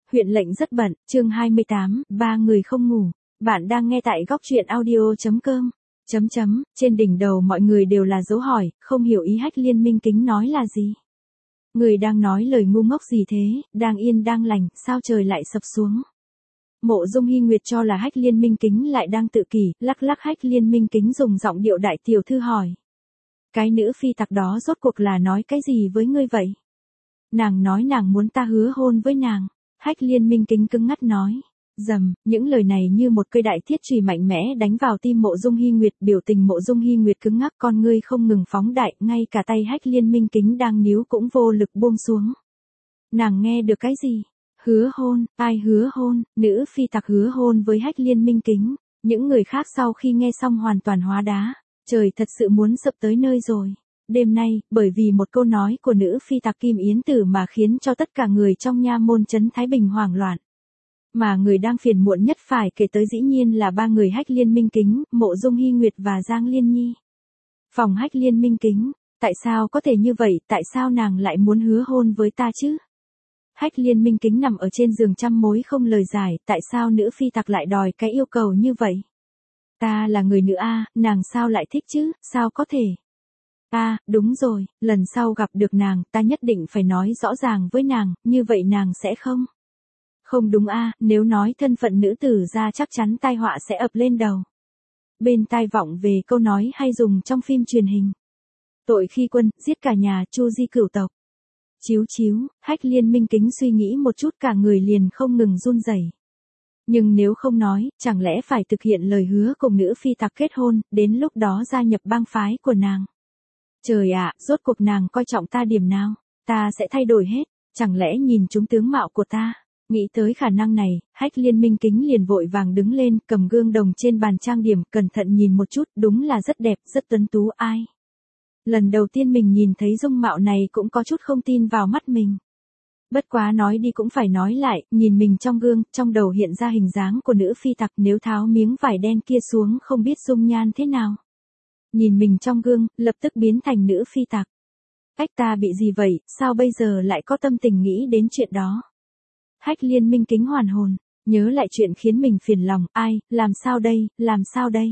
Huyện lệnh rất bận, chương 28, ba người không ngủ. Bạn đang nghe tại góc truyện audio.com. Trên đỉnh đầu mọi người đều là dấu hỏi, không hiểu ý Hách Liên Minh Kính nói là gì. Người đang nói lời ngu ngốc gì thế, đang yên đang lành, sao trời lại sập xuống. Mộ Dung Hi Nguyệt cho là Hách Liên Minh Kính lại đang tự kỷ, lắc lắc Hách Liên Minh Kính dùng giọng điệu đại tiểu thư hỏi. Cái nữ phi tặc đó rốt cuộc là nói cái gì với ngươi vậy? Nàng nói nàng muốn ta hứa hôn với nàng. Hách Liên Minh Kính cứng ngắt nói. Dầm, những lời này như một cây đại thiết chùy mạnh mẽ đánh vào tim Mộ Dung Hi Nguyệt, biểu tình Mộ Dung Hi Nguyệt cứng ngắc, con ngươi không ngừng phóng đại, ngay cả tay Hách Liên Minh Kính đang níu cũng vô lực buông xuống. Nàng nghe được cái gì? Hứa hôn, ai hứa hôn? Nữ phi tặc hứa hôn với Hách Liên Minh Kính. Những người khác sau khi nghe xong hoàn toàn hóa đá, trời thật sự muốn sập tới nơi rồi. Đêm nay, bởi vì một câu nói của nữ phi tặc Kim Yến Tử mà khiến cho tất cả người trong nha môn trấn Thái Bình hoảng loạn. Mà người đang phiền muộn nhất phải kể tới dĩ nhiên là ba người Hách Liên Minh Kính, Mộ Dung Hi Nguyệt và Giang Liên Nhi. Phòng Hách Liên Minh Kính, tại sao có thể như vậy, tại sao nàng lại muốn hứa hôn với ta chứ? Hách Liên Minh Kính nằm ở trên giường trăm mối không lời giải, tại sao nữ phi tặc lại đòi cái yêu cầu như vậy? Ta là người nữ a, nàng sao lại thích chứ, sao có thể? Đúng rồi, lần sau gặp được nàng, ta nhất định phải nói rõ ràng với nàng, như vậy nàng sẽ không. Không đúng nếu nói thân phận nữ tử ra chắc chắn tai họa sẽ ập lên đầu. Bên tai vọng về câu nói hay dùng trong phim truyền hình. Tội khi quân, giết cả nhà, chu di cửu tộc. Chíu, Hách Liên Minh Kính suy nghĩ một chút cả người liền không ngừng run rẩy. Nhưng nếu không nói, chẳng lẽ phải thực hiện lời hứa cùng nữ phi tặc kết hôn, đến lúc đó gia nhập bang phái của nàng. Trời ạ, rốt cuộc nàng coi trọng ta điểm nào, ta sẽ thay đổi hết, chẳng lẽ nhìn chúng tướng mạo của ta. Nghĩ tới khả năng này, Hách Liên Minh Kính liền vội vàng đứng lên, cầm gương đồng trên bàn trang điểm, cẩn thận nhìn một chút, đúng là rất đẹp, rất tuấn tú ai. Lần đầu tiên mình nhìn thấy dung mạo này cũng có chút không tin vào mắt mình. Bất quá nói đi cũng phải nói lại, nhìn mình trong gương, trong đầu hiện ra hình dáng của nữ phi tặc, nếu tháo miếng vải đen kia xuống không biết dung nhan thế nào. Nhìn mình trong gương, lập tức biến thành nữ phi tặc. Ách, ta bị gì vậy, sao bây giờ lại có tâm tình nghĩ đến chuyện đó? Hách Liên Minh Kính hoàn hồn, nhớ lại chuyện khiến mình phiền lòng, làm sao đây?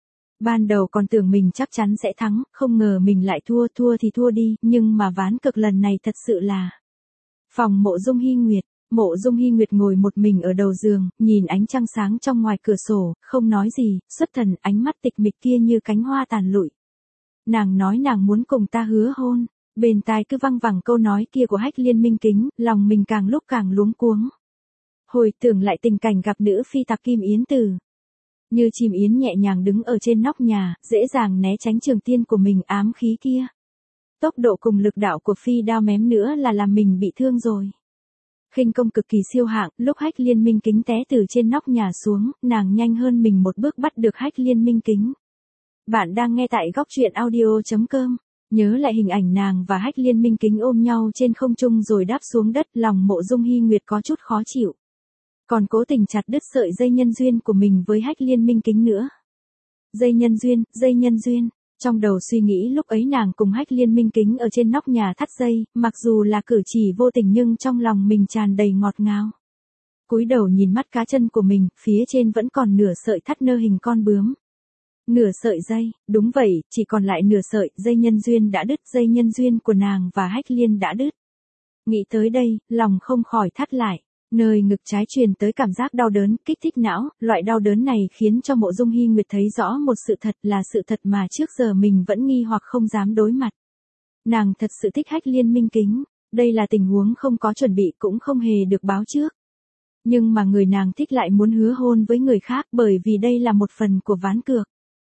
Ban đầu còn tưởng mình chắc chắn sẽ thắng, không ngờ mình lại thua thì thua đi, nhưng mà ván cực lần này thật sự là. Phòng Mộ Dung Hi Nguyệt. Mộ Dung Hi Nguyệt ngồi một mình ở đầu giường, nhìn ánh trăng sáng trong ngoài cửa sổ, không nói gì, xuất thần, ánh mắt tịch mịch kia như cánh hoa tàn lụi. Nàng nói nàng muốn cùng ta hứa hôn, bên tai cứ văng vẳng câu nói kia của Hách Liên Minh Kính, lòng mình càng lúc càng luống cuống. Hồi tưởng lại tình cảnh gặp nữ phi tặc Kim Yến Tử. Như chim yến nhẹ nhàng đứng ở trên nóc nhà, dễ dàng né tránh trường tiên của mình ám khí kia. Tốc độ cùng lực đạo của phi đao mém nữa là làm mình bị thương rồi. Khinh công cực kỳ siêu hạng, lúc Hách Liên Minh Kính té từ trên nóc nhà xuống, nàng nhanh hơn mình một bước bắt được Hách Liên Minh Kính. Bạn đang nghe tại góc truyện audio.com. Nhớ lại hình ảnh nàng và Hách Liên Minh Kính ôm nhau trên không trung rồi đáp xuống đất, lòng Mộ Dung Hi Nguyệt có chút khó chịu. Còn cố tình chặt đứt sợi dây nhân duyên của mình với Hách Liên Minh Kính nữa. Dây nhân duyên. Trong đầu suy nghĩ lúc ấy nàng cùng Hách Liên Minh Kính ở trên nóc nhà thắt dây, mặc dù là cử chỉ vô tình nhưng trong lòng mình tràn đầy ngọt ngào. Cúi đầu nhìn mắt cá chân của mình, phía trên vẫn còn nửa sợi thắt nơ hình con bướm. Nửa sợi dây, đúng vậy, chỉ còn lại nửa sợi, dây nhân duyên đã đứt, dây nhân duyên của nàng và Hách Liên đã đứt. Nghĩ tới đây, lòng không khỏi thắt lại. Nơi ngực trái truyền tới cảm giác đau đớn, kích thích não, loại đau đớn này khiến cho Mộ Dung Hi Nguyệt thấy rõ một sự thật, là sự thật mà trước giờ mình vẫn nghi hoặc không dám đối mặt. Nàng thật sự thích Hách Liên Minh Kính, đây là tình huống không có chuẩn bị cũng không hề được báo trước. Nhưng mà người nàng thích lại muốn hứa hôn với người khác, bởi vì đây là một phần của ván cược.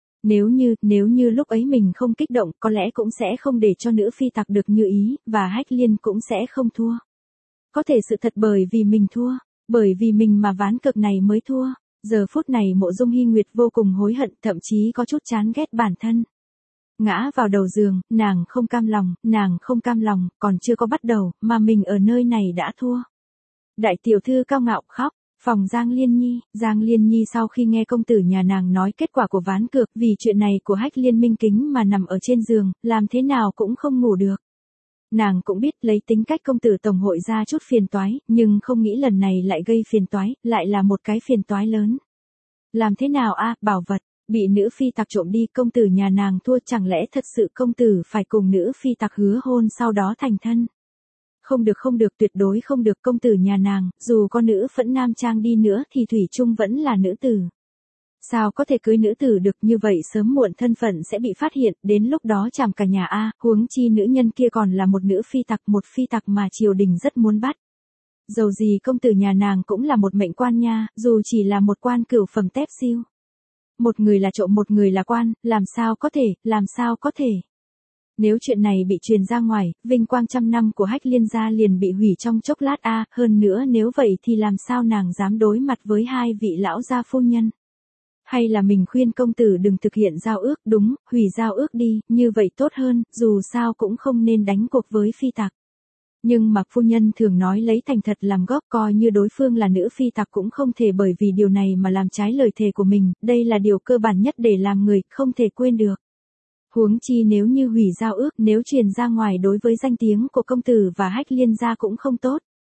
Nếu như lúc ấy mình không kích động, có lẽ cũng sẽ không để cho nữ phi tặc được như ý, và Hách Liên cũng sẽ không thua. Có thể sự thật bởi vì mình thua, bởi vì mình mà ván cược này mới thua. Giờ phút này Mộ Dung Hi Nguyệt vô cùng hối hận, thậm chí có chút chán ghét bản thân. Ngã vào đầu giường, nàng không cam lòng, còn chưa có bắt đầu, mà mình ở nơi này đã thua. Đại tiểu thư cao ngạo khóc. Phòng Giang Liên Nhi sau khi nghe công tử nhà nàng nói kết quả của ván cược, vì chuyện này của Hách Liên Minh Kính mà nằm ở trên giường, làm thế nào cũng không ngủ được. Nàng cũng biết lấy tính cách công tử tổng hội ra chút phiền toái, nhưng không nghĩ lần này lại gây phiền toái, lại là một cái phiền toái lớn. Làm thế nào a, bảo vật, bị nữ phi tặc trộm đi, công tử nhà nàng thua, chẳng lẽ thật sự công tử phải cùng nữ phi tặc hứa hôn sau đó thành thân? Không được, tuyệt đối không được, công tử nhà nàng, dù có nữ phẫn nam trang đi nữa thì thủy chung vẫn là nữ tử. Sao có thể cưới nữ tử được, như vậy sớm muộn thân phận sẽ bị phát hiện, đến lúc đó chảm cả nhà a, huống chi nữ nhân kia còn là một nữ phi tặc, một phi tặc mà triều đình rất muốn bắt. Dầu gì công tử nhà nàng cũng là một mệnh quan nha, dù chỉ là một quan cửu phẩm tép siêu. Một người là trộm, một người là quan, làm sao có thể. Nếu chuyện này bị truyền ra ngoài, vinh quang trăm năm của Hách Liên gia liền bị hủy trong chốc lát a, hơn nữa nếu vậy thì làm sao nàng dám đối mặt với hai vị lão gia phu nhân. Hay là mình khuyên công tử đừng thực hiện giao ước, đúng, hủy giao ước đi, như vậy tốt hơn, dù sao cũng không nên đánh cuộc với phi tặc. Nhưng mà phu nhân thường nói lấy thành thật làm gốc, coi như đối phương là nữ phi tặc cũng không thể bởi vì điều này mà làm trái lời thề của mình, đây là điều cơ bản nhất để làm người không thể quên được. Huống chi nếu như hủy giao ước, nếu truyền ra ngoài đối với danh tiếng của công tử và Hách Liên gia cũng không tốt.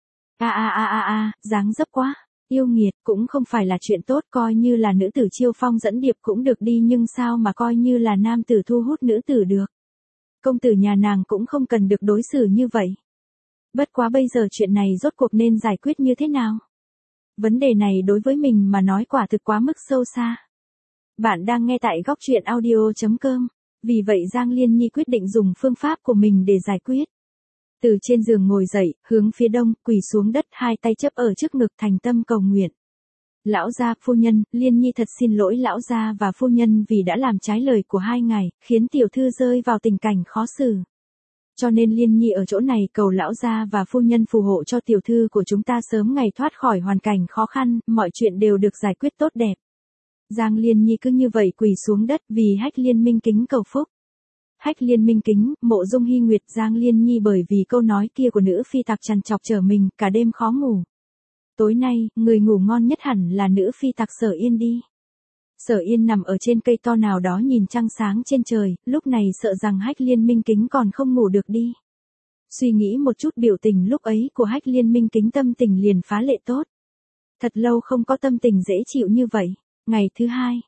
Dáng dấp quá, yêu nghiệt, cũng không phải là chuyện tốt, coi như là nữ tử chiêu phong dẫn điệp cũng được đi, nhưng sao mà coi như là nam tử thu hút nữ tử được. Công tử nhà nàng cũng không cần được đối xử như vậy. Bất quá bây giờ chuyện này rốt cuộc nên giải quyết như thế nào? Vấn đề này đối với mình mà nói quả thực quá mức sâu xa. Bạn đang nghe tại góc truyện audio.com. Vì vậy Giang Liên Nhi quyết định dùng phương pháp của mình để giải quyết. Từ trên giường ngồi dậy, hướng phía đông, quỳ xuống đất, hai tay chấp ở trước ngực thành tâm cầu nguyện. Lão gia, phu nhân, Liên Nhi thật xin lỗi lão gia và phu nhân vì đã làm trái lời của hai ngài, khiến tiểu thư rơi vào tình cảnh khó xử. Cho nên Liên Nhi ở chỗ này cầu lão gia và phu nhân phù hộ cho tiểu thư của chúng ta sớm ngày thoát khỏi hoàn cảnh khó khăn, mọi chuyện đều được giải quyết tốt đẹp. Giang Liên Nhi cứ như vậy quỳ xuống đất vì Hách Liên Minh kính cầu phúc. Hách Liên Minh kính, Mộ Dung Hy Nguyệt. Giang Liên Nhi bởi vì câu nói kia của nữ phi tặc trằn trọc trở mình, cả đêm khó ngủ. Tối nay, người ngủ ngon nhất hẳn là nữ phi tặc Sở Yên đi. Sở Yên nằm ở trên cây to nào đó nhìn trăng sáng trên trời, lúc này sợ rằng Hách Liên Minh kính còn không ngủ được đi. Suy nghĩ một chút biểu tình lúc ấy của Hách Liên Minh kính, tâm tình liền phá lệ tốt. Thật lâu không có tâm tình dễ chịu như vậy. Ngày thứ hai,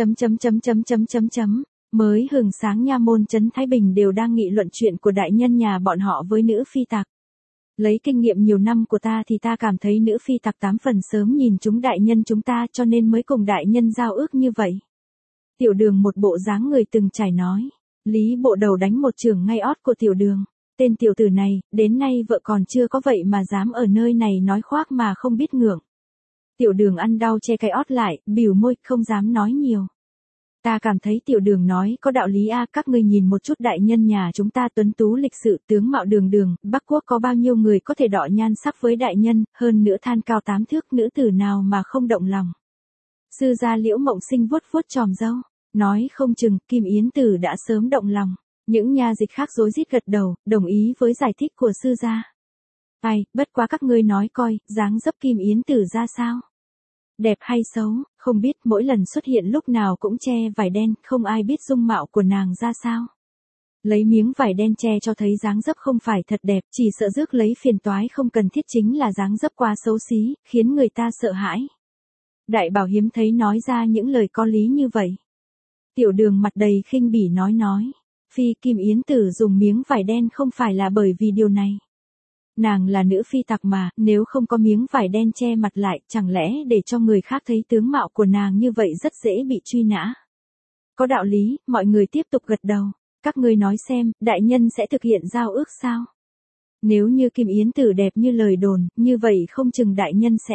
mới hừng sáng nha môn trấn Thái Bình đều đang nghị luận chuyện của đại nhân nhà bọn họ với nữ phi tặc. Lấy kinh nghiệm nhiều năm của ta thì ta cảm thấy nữ phi tặc 8 phần sớm nhìn chúng đại nhân chúng ta, cho nên mới cùng đại nhân giao ước như vậy. Tiểu Đường một bộ dáng người từng trải nói. Lý Bộ Đầu đánh một chưởng ngay ót của Tiểu Đường. Tên tiểu tử này, đến nay vợ còn chưa có vậy mà dám ở nơi này nói khoác mà không biết ngượng. Tiểu Đường ăn đau che cái ót lại, bỉu môi, không dám nói nhiều. Ta cảm thấy Tiểu Đường nói có đạo lý a, các ngươi nhìn một chút đại nhân nhà chúng ta tuấn tú lịch sự, tướng mạo đường đường, Bắc Quốc có bao nhiêu người có thể đọ nhan sắc với đại nhân, hơn nữa than cao 8 thước, nữ tử nào mà không động lòng. Sư gia Liễu Mộng Sinh vuốt vuốt chòm râu, nói không chừng Kim Yến Tử đã sớm động lòng. Những nha dịch khác rối rít gật đầu, đồng ý với giải thích của sư gia. Ai, bất quá các ngươi nói coi, dáng dấp Kim Yến Tử ra sao? Đẹp hay xấu, không biết, mỗi lần xuất hiện lúc nào cũng che vải đen, không ai biết dung mạo của nàng ra sao. Lấy miếng vải đen che cho thấy dáng dấp không phải thật đẹp, chỉ sợ rước lấy phiền toái không cần thiết, chính là dáng dấp quá xấu xí, khiến người ta sợ hãi. Đại Bảo hiếm thấy nói ra những lời có lý như vậy. Tiểu Đường mặt đầy khinh bỉ nói. Phi Kim Yến Tử dùng miếng vải đen không phải là bởi vì điều này. Nàng là nữ phi tặc mà, nếu không có miếng vải đen che mặt lại, chẳng lẽ để cho người khác thấy tướng mạo của nàng như vậy rất dễ bị truy nã. Có đạo lý, mọi người tiếp tục gật đầu. Các ngươi nói xem, đại nhân sẽ thực hiện giao ước sao? Nếu như Kim Yến Tử đẹp như lời đồn, như vậy không chừng đại nhân sẽ.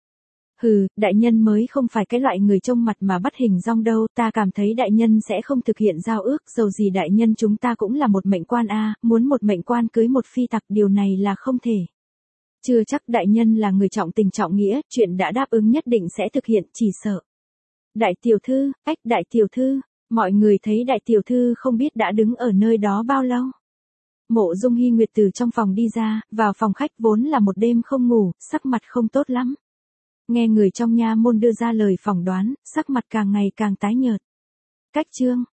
Hừ, đại nhân mới không phải cái loại người trông mặt mà bắt hình dong đâu, ta cảm thấy đại nhân sẽ không thực hiện giao ước, dầu gì đại nhân chúng ta cũng là một mệnh quan a, muốn một mệnh quan cưới một phi tặc điều này là không thể. Chưa chắc đại nhân là người trọng tình trọng nghĩa, chuyện đã đáp ứng nhất định sẽ thực hiện, chỉ sợ. Đại tiểu thư, đại tiểu thư, mọi người thấy đại tiểu thư không biết đã đứng ở nơi đó bao lâu. Mộ Dung Hy Nguyệt từ trong phòng đi ra, vào phòng khách vốn là một đêm không ngủ, sắc mặt không tốt lắm. Nghe người trong nha môn đưa ra lời phỏng đoán, sắc mặt càng ngày càng tái nhợt. Cách chương